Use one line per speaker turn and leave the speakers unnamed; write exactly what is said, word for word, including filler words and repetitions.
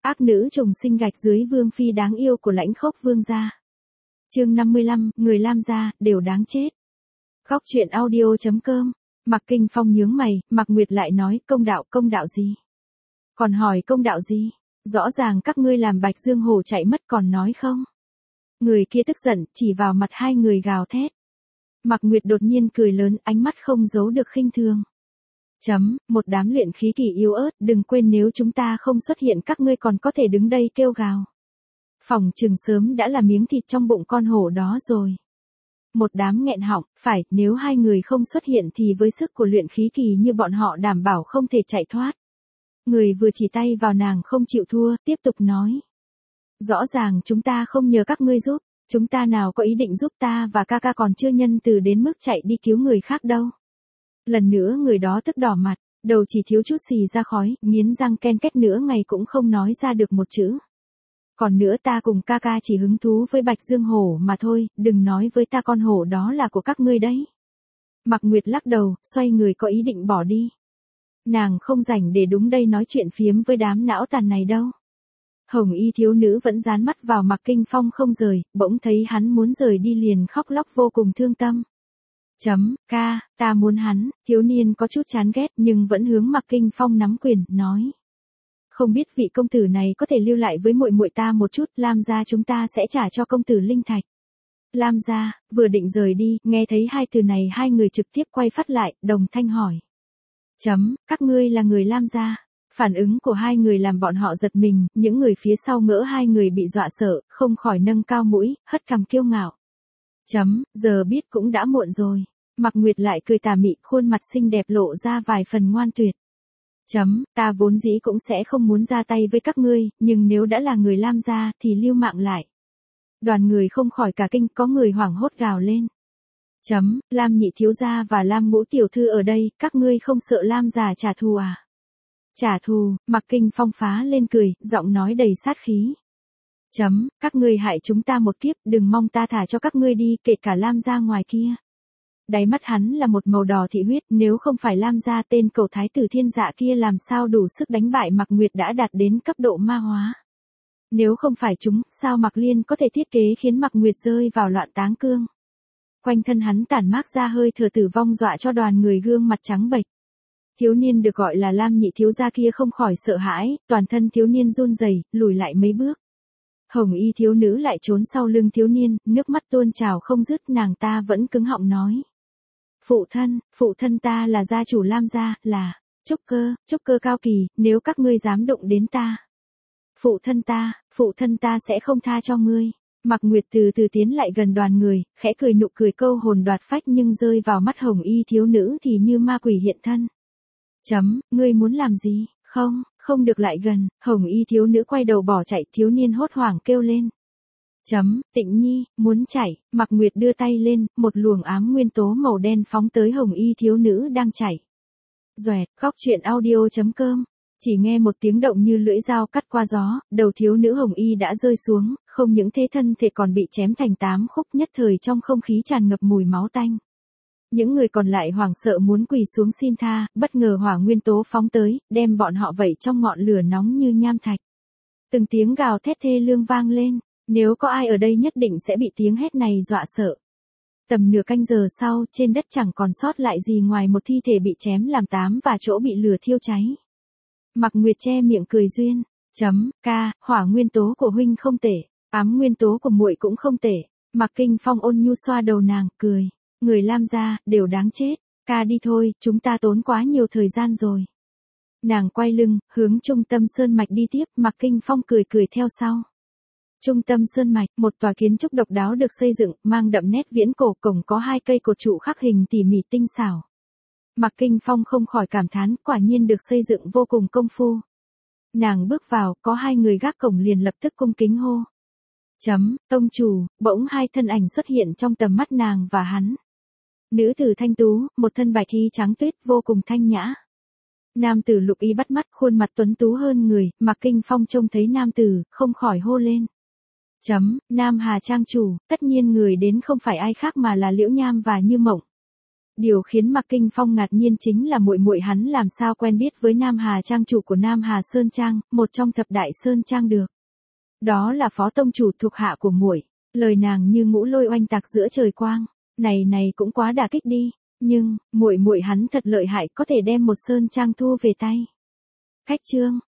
Ác nữ trùng sinh gạch dưới vương phi đáng yêu của Lãnh Khốc vương gia. Chương năm mươi lăm, người Lam gia đều đáng chết. Khóc chuyện audio chấm com. Mạc Kinh Phong nhướng mày, Mạc Nguyệt lại nói, công đạo, công đạo gì? Còn hỏi công đạo gì? Rõ ràng các ngươi làm Bạch Dương Hổ chạy mất còn nói không? Người kia tức giận, chỉ vào mặt hai người gào thét. Mạc Nguyệt đột nhiên cười lớn, ánh mắt không giấu được khinh thường. Chấm, một đám luyện khí kỳ yếu ớt, đừng quên nếu chúng ta không xuất hiện các ngươi còn có thể đứng đây kêu gào. Phòng chừng sớm đã là miếng thịt trong bụng con hổ đó rồi. Một đám nghẹn họng, phải, nếu hai người không xuất hiện thì với sức của luyện khí kỳ như bọn họ đảm bảo không thể chạy thoát. Người vừa chỉ tay vào nàng không chịu thua, tiếp tục nói. Rõ ràng chúng ta không nhờ các ngươi giúp, chúng ta nào có ý định giúp ta và ca ca còn chưa nhân từ đến mức chạy đi cứu người khác đâu. Lần nữa người đó tức đỏ mặt, đầu chỉ thiếu chút xì ra khói, nghiến răng ken két nữa ngày cũng không nói ra được một chữ. Còn nữa ta cùng ca ca chỉ hứng thú với Bạch Dương Hổ mà thôi, đừng nói với ta con hổ đó là của các ngươi đấy. Mạc Nguyệt lắc đầu, xoay người có ý định bỏ đi. Nàng không rảnh để đúng đây nói chuyện phiếm với đám não tàn này đâu. Hồng y thiếu nữ vẫn dán mắt vào Mạc Kinh Phong không rời, bỗng thấy hắn muốn rời đi liền khóc lóc vô cùng thương tâm. Chấm, ca, ta muốn hắn, thiếu niên có chút chán ghét nhưng vẫn hướng Mạc Kinh Phong nắm quyền, nói. Không biết vị công tử này có thể lưu lại với muội muội ta một chút, Lam gia chúng ta sẽ trả cho công tử linh thạch. Lam gia, vừa định rời đi, nghe thấy hai từ này hai người trực tiếp quay phát lại, đồng thanh hỏi. Chấm, các ngươi là người Lam gia. Phản ứng của hai người làm bọn họ giật mình, những người phía sau ngỡ hai người bị dọa sợ, không khỏi nâng cao mũi, hất cằm kiêu ngạo. Chấm, giờ biết cũng đã muộn rồi. Mạc Nguyệt lại cười tà mị, khuôn mặt xinh đẹp lộ ra vài phần ngoan tuyệt. Chấm, ta vốn dĩ cũng sẽ không muốn ra tay với các ngươi, nhưng nếu đã là người Lam gia thì lưu mạng lại. Đoàn người không khỏi cả kinh, có người hoảng hốt gào lên. Chấm, Lam nhị thiếu gia và Lam ngũ tiểu thư ở đây, các ngươi không sợ Lam già trả thù à? Trả thù, Mạc Kinh Phong phá lên cười, giọng nói đầy sát khí. Chấm, các ngươi hại chúng ta một kiếp, đừng mong ta thả cho các ngươi đi, kể cả Lam gia ngoài kia. Đáy mắt hắn là một màu đỏ thị huyết, nếu không phải Lam gia tên cầu thái tử thiên dạ kia làm sao đủ sức đánh bại Mạc Nguyệt đã đạt đến cấp độ ma hóa. Nếu không phải chúng, sao Mạc Liên có thể thiết kế khiến Mạc Nguyệt rơi vào loạn táng cương. Quanh thân hắn tản mát ra hơi thở tử vong dọa cho đoàn người gương mặt trắng bệch. Thiếu niên được gọi là Lam nhị thiếu gia kia không khỏi sợ hãi, toàn thân thiếu niên run rẩy, lùi lại mấy bước. Hồng y thiếu nữ lại trốn sau lưng thiếu niên, nước mắt tuôn trào không dứt, nàng ta vẫn cứng họng nói. Phụ thân, phụ thân ta là gia chủ Lam gia, là trúc cơ, trúc cơ cao kỳ, nếu các ngươi dám động đến ta. Phụ thân ta, phụ thân ta sẽ không tha cho ngươi. Mạc Nguyệt từ từ tiến lại gần đoàn người, khẽ cười nụ cười câu hồn đoạt phách nhưng rơi vào mắt hồng y thiếu nữ thì như ma quỷ hiện thân. Chấm, ngươi muốn làm gì? Không, không được lại gần, hồng y thiếu nữ quay đầu bỏ chạy, thiếu niên hốt hoảng kêu lên. Chấm, Tịnh Nhi, muốn chạy, Mạc Nguyệt đưa tay lên, một luồng ám nguyên tố màu đen phóng tới hồng y thiếu nữ đang chạy. Doẹt, khóc chuyện audio chấm com. Chỉ nghe một tiếng động như lưỡi dao cắt qua gió, đầu thiếu nữ hồng y đã rơi xuống, không những thế thân thể còn bị chém thành tám khúc, nhất thời trong không khí tràn ngập mùi máu tanh. Những người còn lại hoảng sợ muốn quỳ xuống xin tha, bất ngờ hỏa nguyên tố phóng tới, đem bọn họ vẩy trong ngọn lửa nóng như nham thạch. Từng tiếng gào thét thê lương vang lên, nếu có ai ở đây nhất định sẽ bị tiếng hét này dọa sợ. Tầm nửa canh giờ sau, trên đất chẳng còn sót lại gì ngoài một thi thể bị chém làm tám và chỗ bị lửa thiêu cháy. Mạc Nguyệt che miệng cười duyên, chấm, ca, hỏa nguyên tố của huynh không tệ, ám nguyên tố của muội cũng không tệ. Mạc Kinh Phong ôn nhu xoa đầu nàng, cười, người Lam gia đều đáng chết, ca đi thôi, chúng ta tốn quá nhiều thời gian rồi. Nàng quay lưng, hướng trung tâm sơn mạch đi tiếp, Mạc Kinh Phong cười cười theo sau. Trung tâm sơn mạch, một tòa kiến trúc độc đáo được xây dựng, mang đậm nét viễn cổ, cổng có hai cây cột trụ khắc hình tỉ mỉ tinh xảo. Mạc Kinh Phong không khỏi cảm thán, quả nhiên được xây dựng vô cùng công phu. Nàng bước vào, có hai người gác cổng liền lập tức cung kính hô. Chấm, tông chủ, bỗng hai thân ảnh xuất hiện trong tầm mắt nàng và hắn. Nữ tử thanh tú, một thân bạch y trắng tuyết vô cùng thanh nhã. Nam tử lục y bắt mắt, khuôn mặt tuấn tú hơn người, Mạc Kinh Phong trông thấy nam tử, không khỏi hô lên. Chấm, Nam Hà trang chủ, tất nhiên người đến không phải ai khác mà là Liễu Nham và Như Mộng. Điều khiến Mạc Kinh Phong ngạc nhiên chính là muội muội hắn làm sao quen biết với Nam Hà trang chủ của Nam Hà Sơn Trang, một trong thập đại Sơn Trang được. Đó là phó tông chủ thuộc hạ của muội, lời nàng như ngũ lôi oanh tạc giữa trời quang, này này cũng quá đả kích đi, nhưng muội muội hắn thật lợi hại, có thể đem một Sơn Trang thu về tay. Khách trương